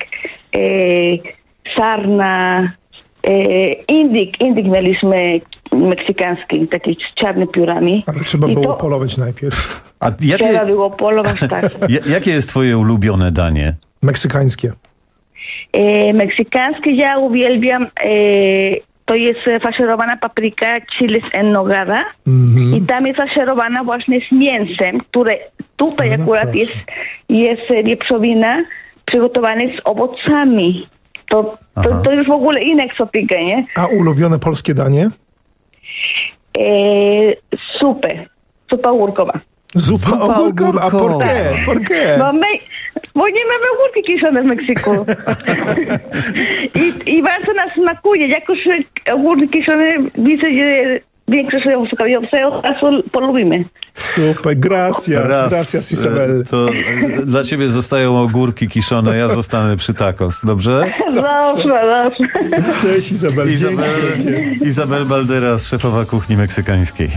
sarna, indyk mieliśmy meksykański, taki z czarnymi piórami. Ale trzeba było polować najpierw. A trzeba było polować, tak. Jakie jest twoje ulubione danie? Meksykańskie. Meksykańskie ja uwielbiam, to jest faszerowana papryka chiles en nogada i tam jest faszerowana właśnie z mięsem, które tutaj akurat jest wieprzowina przygotowana z owocami. To już w ogóle inna egzotyka, nie? A ulubione polskie danie? Zupa ogórkowa. Zupa ogórkowa? A por qué? Bo nie mamy ogórki kiszone w Meksyku. I bardzo nas smakuje. Jakoś ogórki kiszone widzę, że większość osób polubimy. Super, gracias Isabel. To dla ciebie zostają ogórki kiszone, ja zostanę przy tacos, dobrze? Dobrze. Cześć Izabel. Izabel Balderas, szefowa kuchni meksykańskiej.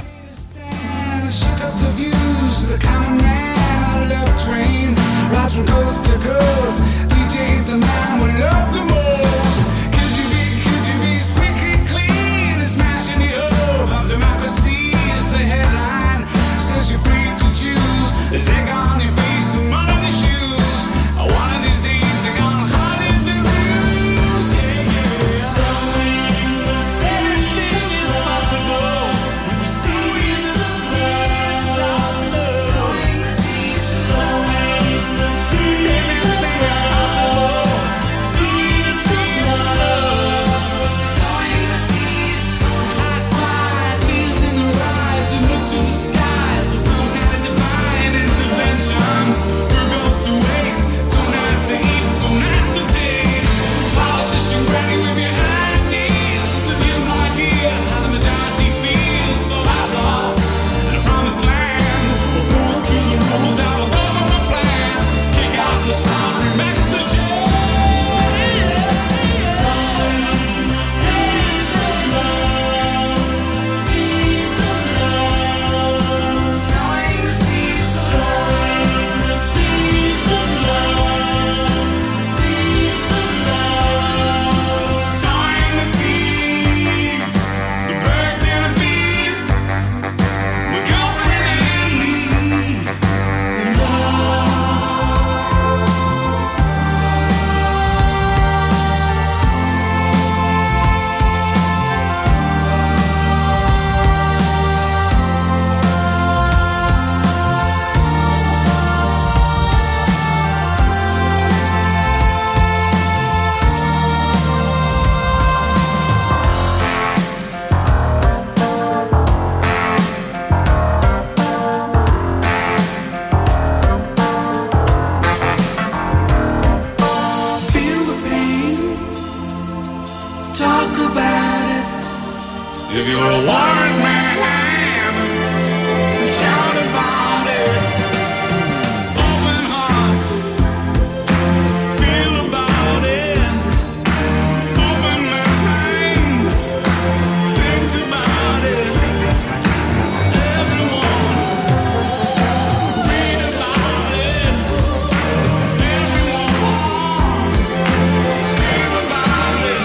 If you're a warrant man, shout about it. Open hearts, feel about it. Open minds, think about it. Everyone, read about it. Everyone, scream about it.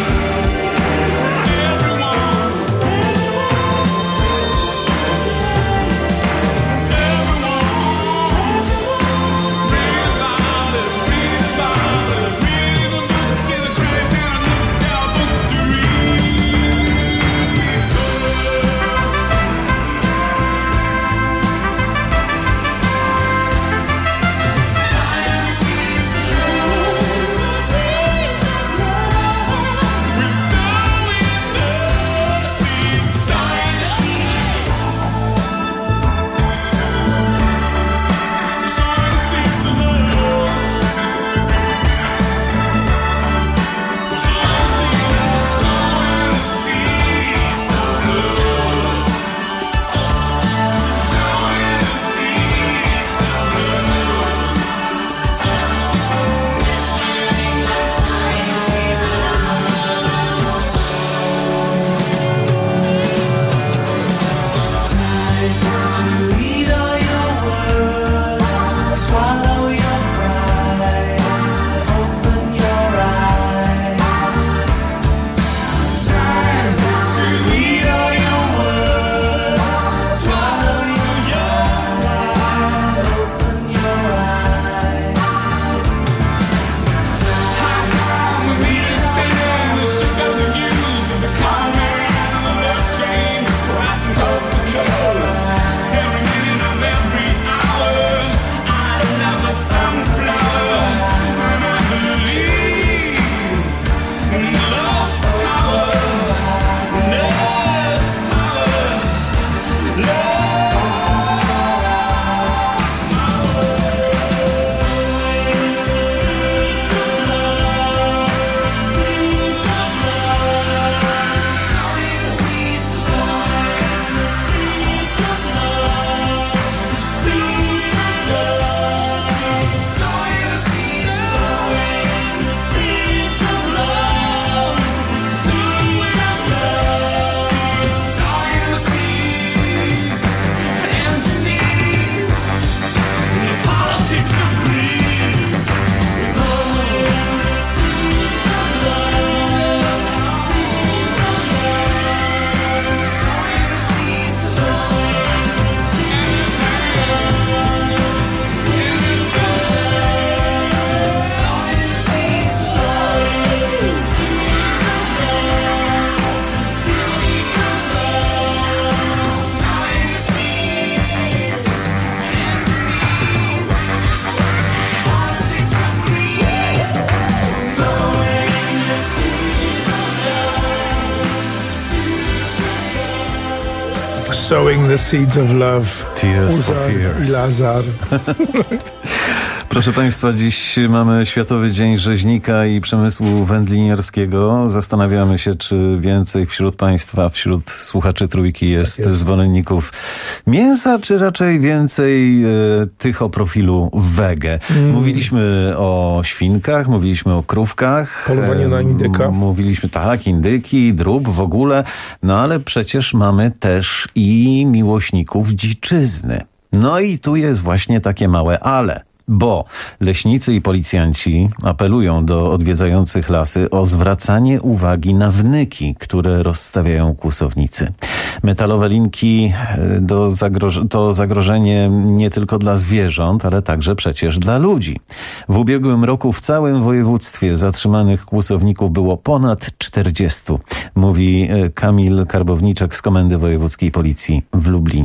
Sowing the seeds of love. Tears for Fears. I Lazar. Proszę Państwa, dziś mamy Światowy Dzień Rzeźnika i Przemysłu Wędlinierskiego. Zastanawiamy się, czy więcej wśród Państwa, wśród słuchaczy Trójki jest zwolenników mięsa, czy raczej więcej tych o profilu wege. Mówiliśmy o świnkach, mówiliśmy o krówkach. Polowanie na indyka. Mówiliśmy, tak, indyki, drób w ogóle. No ale przecież mamy też i miłośników dziczyzny. No i tu jest właśnie takie małe ale. Bo leśnicy i policjanci apelują do odwiedzających lasy o zwracanie uwagi na wnyki, które rozstawiają kłusownicy. Metalowe linki to zagrożenie nie tylko dla zwierząt, ale także przecież dla ludzi. W ubiegłym roku w całym województwie zatrzymanych kłusowników było ponad 40, mówi Kamil Karbowniczek z Komendy Wojewódzkiej Policji w Lublinie.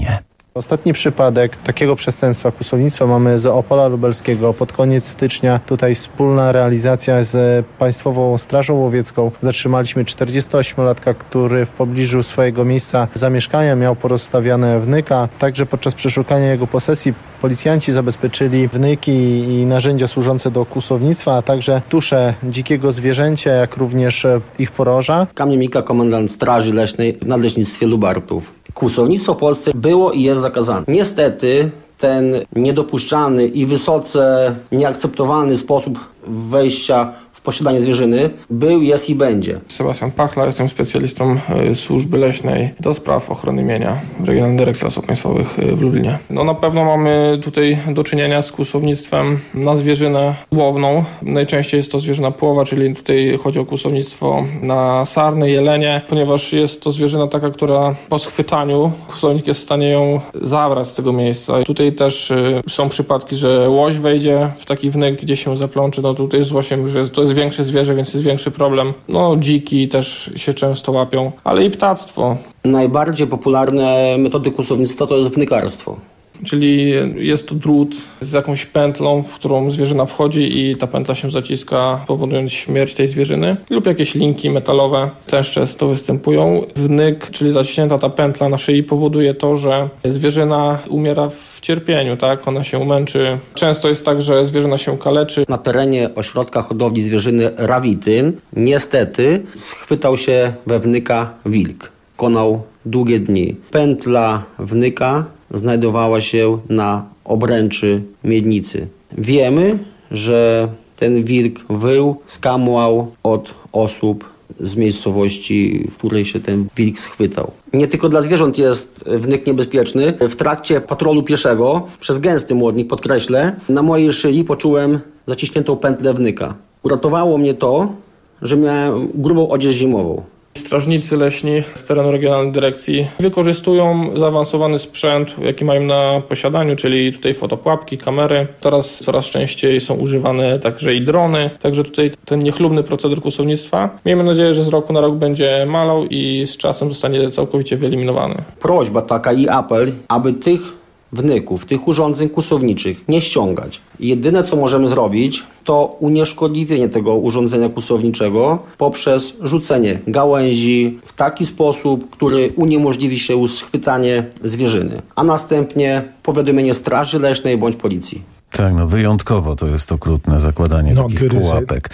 Ostatni przypadek takiego przestępstwa kłusownictwa mamy z Opola Lubelskiego pod koniec stycznia. Tutaj wspólna realizacja z Państwową Strażą Łowiecką. Zatrzymaliśmy 48-latka, który w pobliżu swojego miejsca zamieszkania miał porozstawiane wnyka. Także podczas przeszukania jego posesji policjanci zabezpieczyli wnyki i narzędzia służące do kłusownictwa, a także tusze dzikiego zwierzęcia, jak również ich poroża. Kamil Mika, komendant Straży Leśnej w Nadleśnictwie Lubartów. Kłusownictwo w Polsce było i jest zakazane. Niestety ten niedopuszczalny i wysoce nieakceptowalny sposób wejścia w posiadanie zwierzyny był, jest i będzie. Sebastian Pachla, jestem specjalistą Służby Leśnej do spraw ochrony mienia w Regionalnej Dyrekcji Lasów Państwowych w Lublinie. Na pewno mamy tutaj do czynienia z kłusownictwem na zwierzynę łowną. Najczęściej jest to zwierzyna płowa, czyli tutaj chodzi o kłusownictwo na sarny, jelenie, ponieważ jest to zwierzyna taka, która po schwytaniu kłusownik jest w stanie ją zabrać z tego miejsca. Tutaj też są przypadki, że łoś wejdzie w taki wnyk, gdzie się zaplączy. Tutaj jest właśnie, że to jest większe zwierzę, więc jest większy problem. Dziki też się często łapią, ale i ptactwo. Najbardziej popularne metody kłusownictwa to jest wnykarstwo. Czyli jest to drut z jakąś pętlą, w którą zwierzyna wchodzi i ta pętla się zaciska, powodując śmierć tej zwierzyny. Lub jakieś linki metalowe też często występują. Wnyk, czyli zaciśnięta ta pętla na szyi, powoduje to, że zwierzyna umiera w cierpieniu, tak? Ona się męczy. Często jest tak, że zwierzyna się kaleczy. Na terenie ośrodka hodowli zwierzyny Rawityn niestety schwytał się we wnyka wilk. Konał długie dni. Pętla wnyka znajdowała się na obręczy miednicy. Wiemy, że ten wilk wył, skamłał od osób z miejscowości, w której się ten wilk schwytał. Nie tylko dla zwierząt jest wnyk niebezpieczny. W trakcie patrolu pieszego, przez gęsty młodnik, podkreślę, na mojej szyi poczułem zaciśniętą pętlę wnyka. Uratowało mnie to, że miałem grubą odzież zimową. Strażnicy leśni z terenu regionalnej dyrekcji wykorzystują zaawansowany sprzęt, jaki mają na posiadaniu, czyli tutaj fotopułapki, kamery. Teraz coraz częściej są używane także i drony. Także tutaj ten niechlubny proceder kłusownictwa, miejmy nadzieję, że z roku na rok będzie malał i z czasem zostanie całkowicie wyeliminowany. Prośba taka i apel, aby tych wnyków, tych urządzeń kłusowniczych nie ściągać. Jedyne, co możemy zrobić, to unieszkodliwienie tego urządzenia kłusowniczego poprzez rzucenie gałęzi w taki sposób, który uniemożliwi się schwytanie zwierzyny, a następnie powiadomienie Straży Leśnej bądź policji. Tak, wyjątkowo to jest okrutne zakładanie takich pułapek.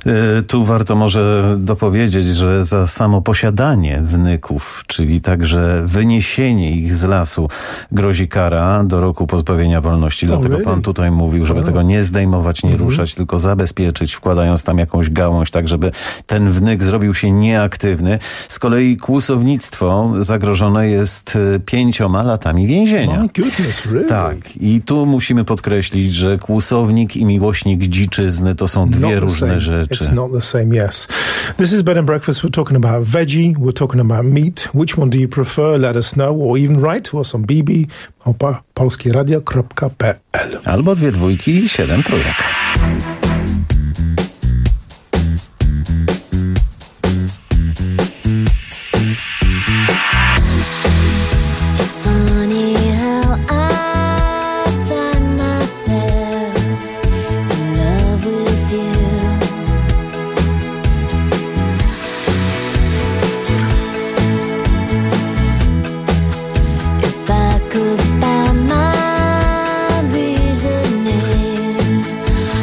Tu warto może dopowiedzieć, że za samo posiadanie wnyków, czyli także wyniesienie ich z lasu, grozi kara do roku pozbawienia wolności. Dlatego pan tutaj mówił, żeby tego nie zdejmować, nie ruszać, tylko zabezpieczyć, wkładając tam jakąś gałąź, tak żeby ten wnyk zrobił się nieaktywny. Z kolei kłusownictwo zagrożone jest 5 latami więzienia. Tak, i tu musimy podkreślić, że kłusownik i miłośnik dziczyzny to są dwie różne rzeczy. It's not the same, yes. This is Bed and Breakfast. We're talking about veggie, we're talking about meat. Which one do you prefer? Let us know, or even write to us on bb@polskieradio.pl. Albo 2 dwójki i 7 trójek. Could find my reasoning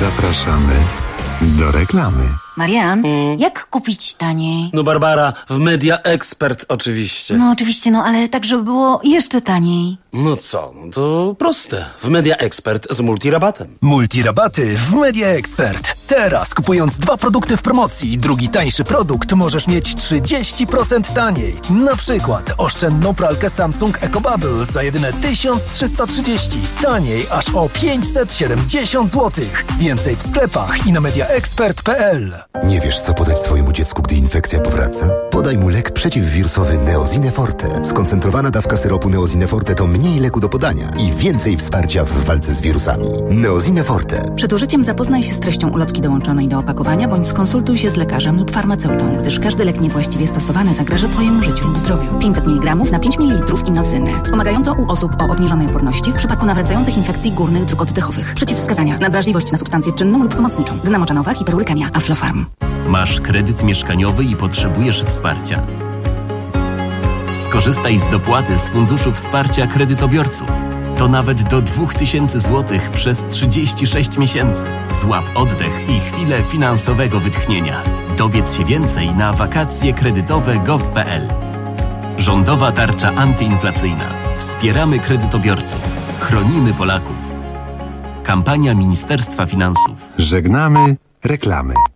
Zapraszamy do reklamy. Marian, jak kupić taniej? No Barbara, w Media Expert oczywiście. No oczywiście, ale tak, żeby było jeszcze taniej. No co, to proste. W Media Expert z multirabatem. Multirabaty w Media Expert. Teraz kupując 2 produkty w promocji, drugi tańszy produkt możesz mieć 30% taniej. Na przykład oszczędną pralkę Samsung EcoBubble za jedyne 1330. Taniej aż o 570 zł. Więcej w sklepach i na mediaexpert.pl. Nie wiesz, co podać swojemu dziecku, gdy infekcja powraca? Podaj mu lek przeciwwirusowy Neosine Forte. Skoncentrowana dawka syropu Neosine Forte to mniej leku do podania i więcej wsparcia w walce z wirusami. Neosine Forte. Przed użyciem zapoznaj się z treścią ulotki dołączonej do opakowania, bądź skonsultuj się z lekarzem lub farmaceutą, gdyż każdy lek niewłaściwie stosowany zagraża Twojemu życiu lub zdrowiu. 500 mg na 5 ml inocyny. Wspomagająco u osób o obniżonej odporności w przypadku nawracających infekcji górnych dróg oddechowych. Przeciwwskazania: nadwrażliwość na substancję czynną lub pomocniczą. Dna moczanowa, hiperurykemia, Aflofarm. Masz kredyt mieszkaniowy i potrzebujesz wsparcia. Skorzystaj z dopłaty z Funduszu Wsparcia Kredytobiorców. To nawet do 2000 zł przez 36 miesięcy. Złap oddech i chwilę finansowego wytchnienia. Dowiedz się więcej na wakacjekredytowe.gov.pl. Rządowa tarcza antyinflacyjna. Wspieramy kredytobiorców. Chronimy Polaków. Kampania Ministerstwa Finansów. Żegnamy reklamy.